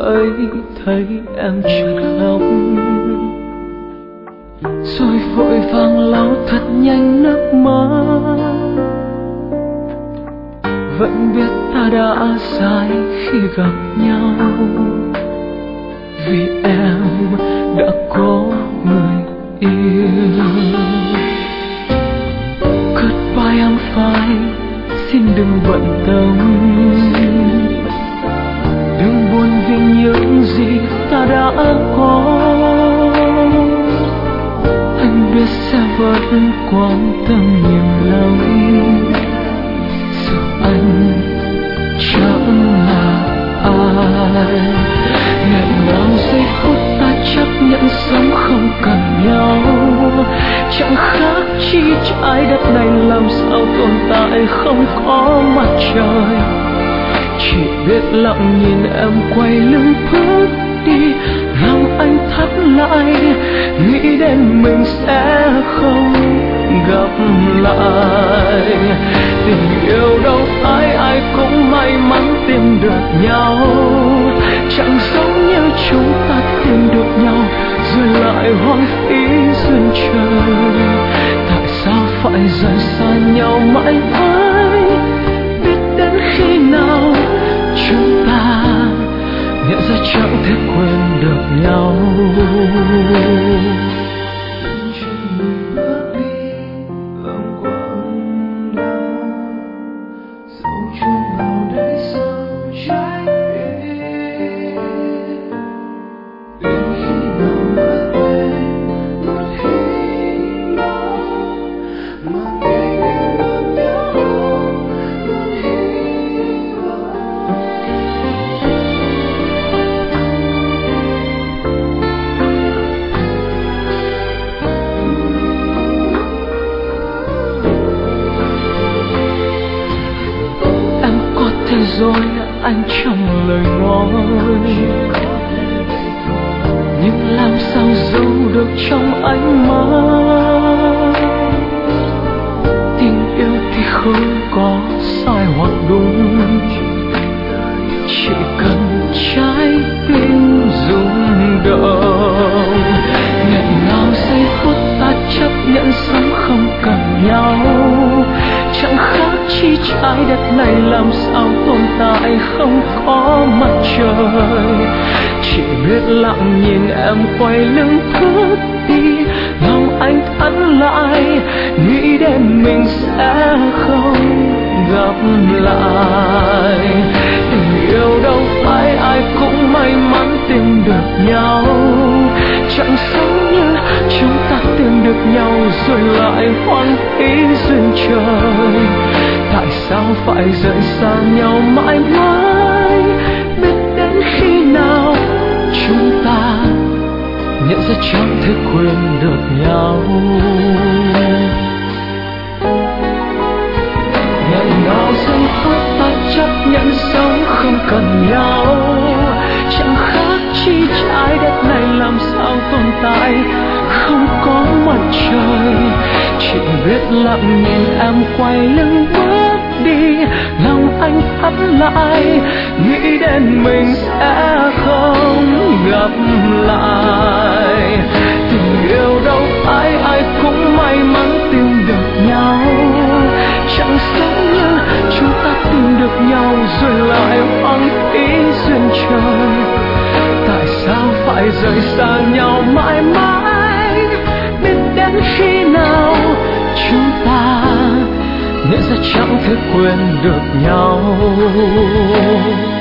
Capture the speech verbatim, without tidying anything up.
ấy thấy em chợt khóc, rồi vội vàng lau thật nhanh nước mắt. Vẫn biết ta đã sai khi gặp nhau, vì em đã có người yêu. Goodbye I'm fine, xin đừng bận tâm, đừng buồn vì những gì ta đã có. Anh biết sẽ vẫn quan tâm nhiều lắm, dù anh chẳng là ai. Nghẹn ngào giây phút ta chấp nhận sống không cần nhau, chẳng khác chi trái đất này làm sao tồn tại không có mặt trời. Chỉ biết lặng nhìn em quay lưng bước đi, lòng anh thắt lại, nghĩ đến mình sẽ không gặp lại. Tình yêu đâu phải ai cũng may mắn tìm được nhau, chẳng giống như chúng ta tìm được nhau rồi lại hoang phí duyên trời. Tại sao phải rời xa nhau mãi mãi, biết đến khi nào chúng ta nhận ra chẳng thể quên được nhau. Rồi anh trong lời nói, nhưng làm sao giấu được trong ánh mắt. Tình yêu thì không có sai hoặc đúng, chỉ cần trái tim rung động. Nghẹn ngào giây phút ta chấp nhận sống không cần nhau, chẳng khác chi trái đất này làm sao tồn tại không có mặt trời. Chỉ biết lặng nhìn em quay lưng bước đi, lòng anh thắt lại, nghĩ đến mình sẽ không gặp lại. Tình yêu đâu phải ai cũng may mắn tìm được nhau, chẳng giống như chúng ta tìm được nhau rồi lại hoang phí duyên trời. Tại sao phải rời xa nhau mãi mãi, biết đến khi nào chúng ta nhận ra chẳng thể quên được nhau. Ngày nào giây phút ta chấp nhận sống không cần nhau, chẳng khác chi trái đất này làm sao tồn tại không có mặt trời. Chỉ biết lặng nhìn em quay lưng bước đi, lòng anh thắt lại, nghĩ đến mình sẽ không gặp lại. Tình yêu đâu phải ai cũng may mắn tìm được nhau, chẳng giống như chúng ta tìm được nhau rồi lại hoang phí duyên trời. Tại sao phải rời xa nhau mãi mãi, biết đến khi nào chúng ta nhận ra chẳng thể quên được nhau.